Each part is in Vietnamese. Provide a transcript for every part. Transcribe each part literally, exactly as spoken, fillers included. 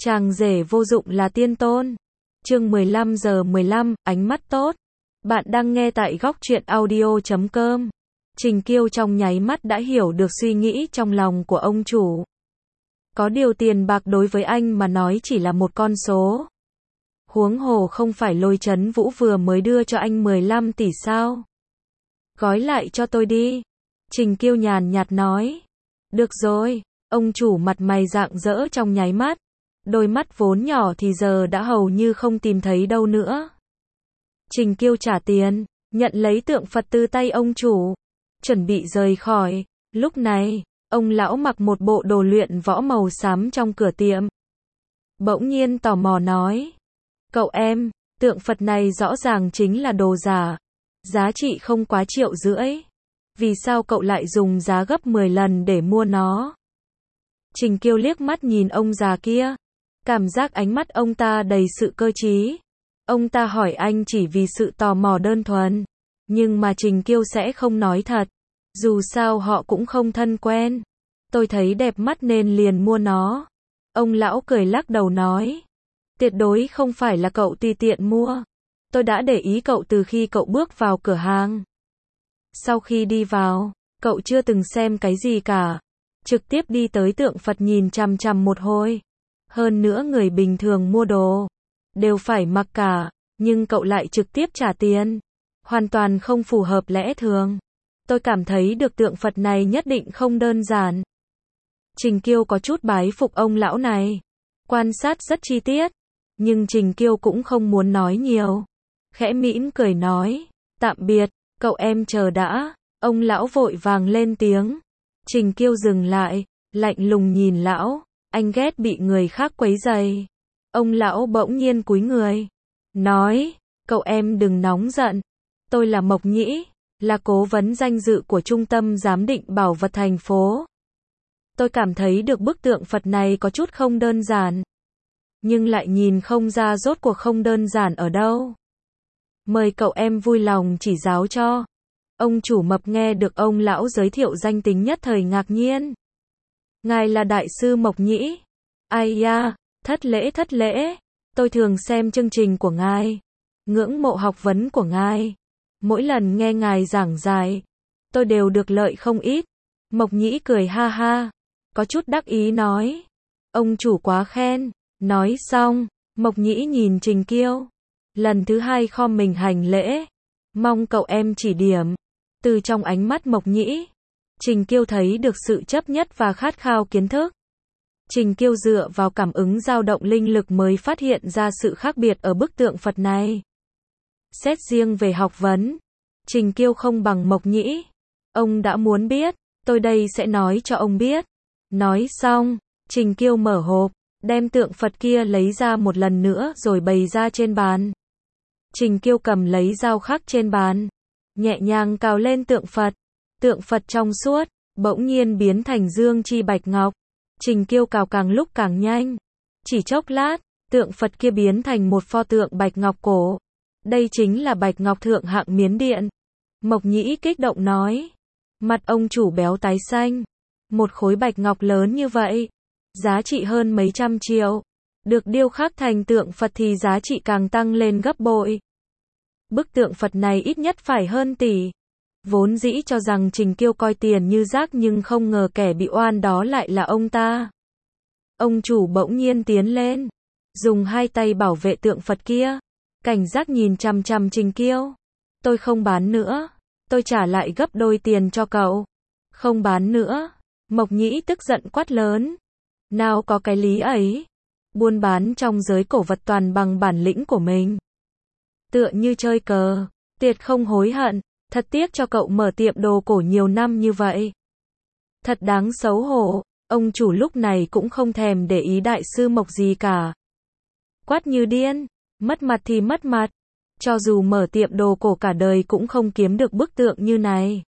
Chàng rể vô dụng là tiên tôn. Chương mười lăm giờ mười lăm, ánh mắt tốt. Bạn đang nghe tại góc truyện audio chấm com. Trình Kiêu trong nháy mắt đã hiểu được suy nghĩ trong lòng của ông chủ. Có điều tiền bạc đối với anh mà nói chỉ là một con số. Huống hồ không phải Lôi Chấn Vũ vừa mới đưa cho anh mười lăm tỷ sao? Gói lại cho tôi đi. Trình Kiêu nhàn nhạt nói. Được rồi, ông chủ mặt mày rạng rỡ trong nháy mắt. Đôi mắt vốn nhỏ thì giờ đã hầu như không tìm thấy đâu nữa. Trình Kiêu trả tiền, nhận lấy tượng Phật từ tay ông chủ, chuẩn bị rời khỏi. Lúc này, ông lão mặc một bộ đồ luyện võ màu xám trong cửa tiệm. Bỗng nhiên tò mò nói. Cậu em, tượng Phật này rõ ràng chính là đồ giả. Giá trị không quá triệu rưỡi. Vì sao cậu lại dùng giá gấp mười lần để mua nó? Trình Kiêu liếc mắt nhìn ông già kia. Cảm giác ánh mắt ông ta đầy sự cơ trí. Ông ta hỏi anh chỉ vì sự tò mò đơn thuần. Nhưng mà Trình Kiêu sẽ không nói thật. Dù sao họ cũng không thân quen. Tôi thấy đẹp mắt nên liền mua nó. Ông lão cười lắc đầu nói. Tuyệt đối không phải là cậu tùy tiện mua. Tôi đã để ý cậu từ khi cậu bước vào cửa hàng. Sau khi đi vào, cậu chưa từng xem cái gì cả. Trực tiếp đi tới tượng Phật nhìn chằm chằm một hồi. Hơn nữa người bình thường mua đồ đều phải mặc cả, nhưng cậu lại trực tiếp trả tiền. Hoàn toàn không phù hợp lẽ thường. Tôi cảm thấy được tượng Phật này nhất định không đơn giản. Trình Kiêu có chút bái phục ông lão này. Quan sát rất chi tiết. Nhưng Trình Kiêu cũng không muốn nói nhiều. Khẽ mỉm cười nói. Tạm biệt, cậu em chờ đã. Ông lão vội vàng lên tiếng. Trình Kiêu dừng lại, lạnh lùng nhìn lão. Anh ghét bị người khác quấy rầy. Ông lão bỗng nhiên cúi người. Nói, cậu em đừng nóng giận. Tôi là Mộc Nhĩ, là cố vấn danh dự của Trung tâm Giám định Bảo vật thành phố. Tôi cảm thấy được bức tượng Phật này có chút không đơn giản. Nhưng lại nhìn không ra rốt cuộc không đơn giản ở đâu. Mời cậu em vui lòng chỉ giáo cho. Ông chủ Mập nghe được ông lão giới thiệu danh tính nhất thời ngạc nhiên. Ngài là đại sư Mộc Nhĩ. Ai da, thất lễ thất lễ. Tôi thường xem chương trình của ngài. Ngưỡng mộ học vấn của ngài. Mỗi lần nghe ngài giảng giải, tôi đều được lợi không ít. Mộc Nhĩ cười ha ha. Có chút đắc ý nói. Ông chủ quá khen. Nói xong, Mộc Nhĩ nhìn Trình Kiêu. Lần thứ hai khom mình hành lễ. Mong cậu em chỉ điểm. Từ trong ánh mắt Mộc Nhĩ, Trình Kiêu thấy được sự chấp nhất và khát khao kiến thức. Trình Kiêu dựa vào cảm ứng dao động linh lực mới phát hiện ra sự khác biệt ở bức tượng Phật này. Xét riêng về học vấn, Trình Kiêu không bằng Mộc Nhĩ. Ông đã muốn biết, tôi đây sẽ nói cho ông biết. Nói xong, Trình Kiêu mở hộp, đem tượng Phật kia lấy ra một lần nữa rồi bày ra trên bàn. Trình Kiêu cầm lấy dao khắc trên bàn, nhẹ nhàng cào lên tượng Phật. Tượng Phật trong suốt, bỗng nhiên biến thành dương chi bạch ngọc. Trình Kiêu cào càng lúc càng nhanh. Chỉ chốc lát, tượng Phật kia biến thành một pho tượng bạch ngọc cổ. Đây chính là bạch ngọc thượng hạng Miến Điện. Mộc Nhĩ kích động nói. Mặt ông chủ béo tái xanh. Một khối bạch ngọc lớn như vậy, giá trị hơn mấy trăm triệu. Được điêu khắc thành tượng Phật thì giá trị càng tăng lên gấp bội. Bức tượng Phật này ít nhất phải hơn tỷ. Vốn dĩ cho rằng Trình Kiêu coi tiền như rác nhưng không ngờ kẻ bị oan đó lại là ông ta. Ông chủ bỗng nhiên tiến lên, dùng hai tay bảo vệ tượng Phật kia, cảnh giác nhìn chằm chằm Trình Kiêu. Tôi không bán nữa, tôi trả lại gấp đôi tiền cho cậu. Không bán nữa, Mộc Nhĩ tức giận quát lớn. Nào có cái lý ấy, buôn bán trong giới cổ vật toàn bằng bản lĩnh của mình. Tựa như chơi cờ, tuyệt không hối hận. Thật tiếc cho cậu mở tiệm đồ cổ nhiều năm như vậy. Thật đáng xấu hổ, ông chủ lúc này cũng không thèm để ý đại sư Mộc gì cả. Quát như điên, mất mặt thì mất mặt. Cho dù mở tiệm đồ cổ cả đời cũng không kiếm được bức tượng như này.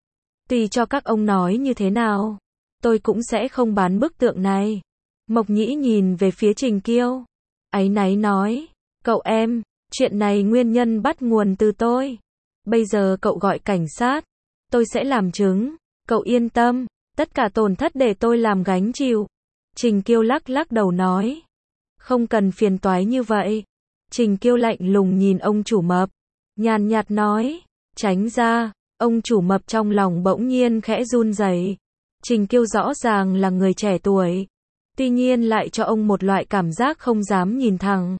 Tùy cho các ông nói như thế nào, tôi cũng sẽ không bán bức tượng này. Mộc Nhĩ nhìn về phía Trình Kiêu. Áy náy nói, cậu em, chuyện này nguyên nhân bắt nguồn từ tôi. Bây giờ cậu gọi cảnh sát, tôi sẽ làm chứng, cậu yên tâm, tất cả tổn thất để tôi làm gánh chịu. Trình Kiêu lắc lắc đầu nói, Không cần phiền toái như vậy. Trình Kiêu lạnh lùng nhìn ông chủ mập, nhàn nhạt nói, tránh ra. Ông chủ mập trong lòng bỗng nhiên khẽ run rẩy. Trình Kiêu rõ ràng là người trẻ tuổi, tuy nhiên lại cho ông một loại cảm giác không dám nhìn thẳng.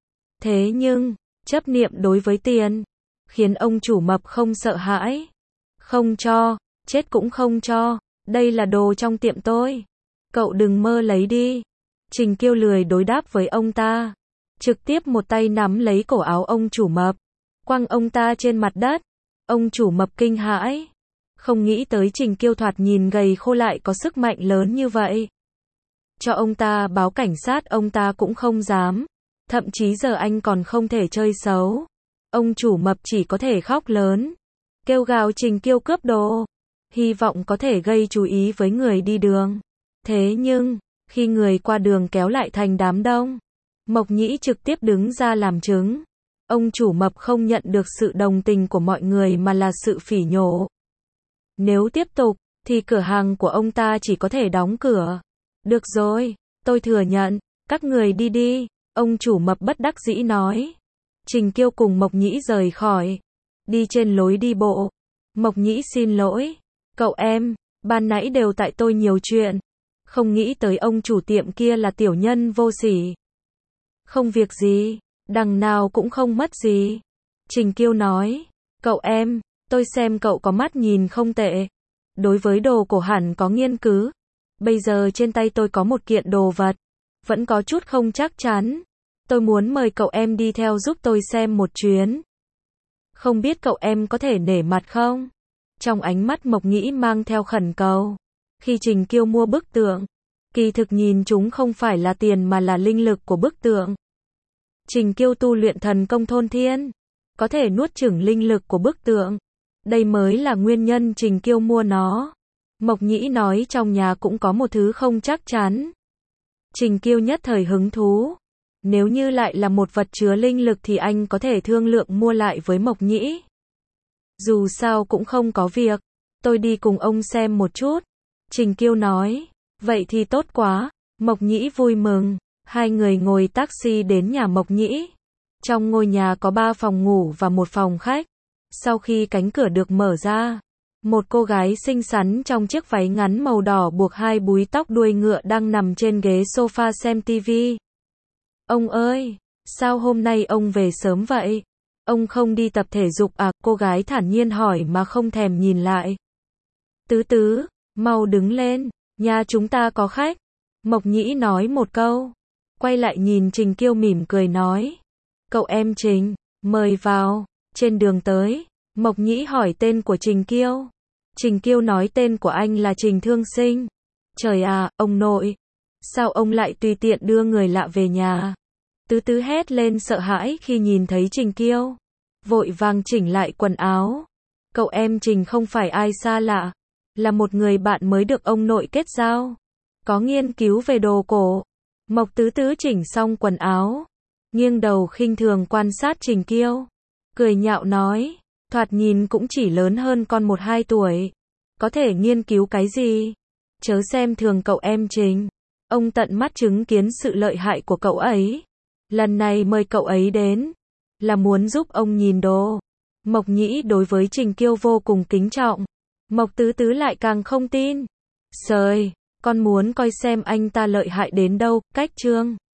Thế nhưng, chấp niệm đối với tiền, khiến ông chủ mập không sợ hãi. Không cho, chết cũng không cho, đây là đồ trong tiệm tôi. Cậu đừng mơ lấy đi. Trình Kiêu lười đối đáp với ông ta, trực tiếp một tay nắm lấy cổ áo ông chủ mập, quăng ông ta trên mặt đất. Ông chủ mập kinh hãi, không nghĩ tới Trình Kiêu thoạt nhìn gầy khô lại có sức mạnh lớn như vậy. Cho ông ta báo cảnh sát ông ta cũng không dám, thậm chí giờ anh còn không thể chơi xấu. Ông chủ mập chỉ có thể khóc lớn, kêu gào Trình Kiêu cướp đồ, hy vọng có thể gây chú ý với người đi đường. Thế nhưng, khi người qua đường kéo lại thành đám đông, Mộc Nhĩ trực tiếp đứng ra làm chứng. Ông chủ mập không nhận được sự đồng tình của mọi người mà là sự phỉ nhổ. Nếu tiếp tục, thì cửa hàng của ông ta chỉ có thể đóng cửa. Được rồi, tôi thừa nhận, các người đi đi, ông chủ mập bất đắc dĩ nói. Trình Kiêu cùng Mộc Nhĩ rời khỏi, đi trên lối đi bộ. Mộc Nhĩ xin lỗi, cậu em, ban nãy đều tại tôi nhiều chuyện, không nghĩ tới ông chủ tiệm kia là tiểu nhân vô sỉ. Không việc gì, đằng nào cũng không mất gì. Trình Kiêu nói, cậu em, tôi xem cậu có mắt nhìn không tệ. Đối với đồ cổ hẳn có nghiên cứu. Bây giờ trên tay tôi có một kiện đồ vật, vẫn có chút không chắc chắn. Tôi muốn mời cậu em đi theo giúp tôi xem một chuyến. Không biết cậu em có thể nể mặt không? Trong ánh mắt Mộc Nhĩ mang theo khẩn cầu. Khi Trình Kiêu mua bức tượng, kỳ thực nhìn chúng không phải là tiền mà là linh lực của bức tượng. Trình Kiêu tu luyện thần công thôn thiên, có thể nuốt chửng linh lực của bức tượng. Đây mới là nguyên nhân Trình Kiêu mua nó. Mộc Nhĩ nói trong nhà cũng có một thứ không chắc chắn. Trình Kiêu nhất thời hứng thú. Nếu như lại là một vật chứa linh lực thì anh có thể thương lượng mua lại với Mộc Nhĩ. Dù sao cũng không có việc, tôi đi cùng ông xem một chút. Trình Kiêu nói, vậy thì tốt quá. Mộc Nhĩ vui mừng, hai người ngồi taxi đến nhà Mộc Nhĩ. Trong ngôi nhà có ba phòng ngủ và một phòng khách. Sau khi cánh cửa được mở ra, một cô gái xinh xắn trong chiếc váy ngắn màu đỏ buộc hai búi tóc đuôi ngựa đang nằm trên ghế sofa xem tivi. Ông ơi, sao hôm nay ông về sớm vậy? Ông không đi tập thể dục à? Cô gái thản nhiên hỏi mà không thèm nhìn lại. Tứ tứ, mau đứng lên, nhà chúng ta có khách. Mộc Nhĩ nói một câu, quay lại nhìn Trình Kiêu mỉm cười nói. Cậu em Trình, mời vào. Trên đường tới, Mộc Nhĩ hỏi tên của Trình Kiêu. Trình Kiêu nói tên của anh là Trình Thương Sinh. Trời à, ông nội, sao ông lại tùy tiện đưa người lạ về nhà? Tứ tứ hét lên sợ hãi khi nhìn thấy Trình Kiêu, vội vàng chỉnh lại quần áo. Cậu em Trình không phải ai xa lạ, là một người bạn mới được ông nội kết giao, có nghiên cứu về đồ cổ. Mộc Tứ Tứ chỉnh xong quần áo, nghiêng đầu khinh thường quan sát Trình Kiêu, cười nhạo nói, thoạt nhìn cũng chỉ lớn hơn con một hai tuổi, có thể nghiên cứu cái gì? Chớ xem thường cậu em Trình, ông tận mắt chứng kiến sự lợi hại của cậu ấy. Lần này mời cậu ấy đến, là muốn giúp ông nhìn đồ. Mộc Nhĩ đối với Trình Kiêu vô cùng kính trọng. Mộc Tứ Tứ lại càng không tin. Sời, con muốn coi xem anh ta lợi hại đến đâu. Cách chương